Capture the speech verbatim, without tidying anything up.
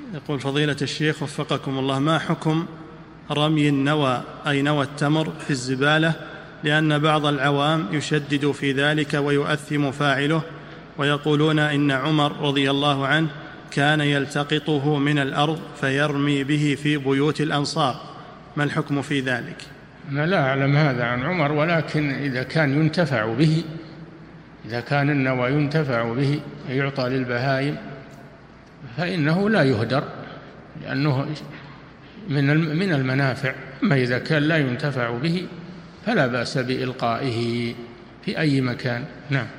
يقول فضيلة الشيخ وفقكم الله، ما حكم رمي النوى أي نوى التمر في الزبالة، لأن بعض العوام يشدد في ذلك ويؤثم فاعله، ويقولون إن عمر رضي الله عنه كان يلتقطه من الأرض فيرمي به في بيوت الأنصار، ما الحكم في ذلك؟ أنا لا أعلم هذا عن عمر، ولكن إذا كان ينتفع به، إذا كان النوى ينتفع به يعطى للبهائم فإنه لا يهدر، لأنه من المنافع. أما إذا كان لا ينتفع به فلا بأس بإلقائه في أي مكان. نعم.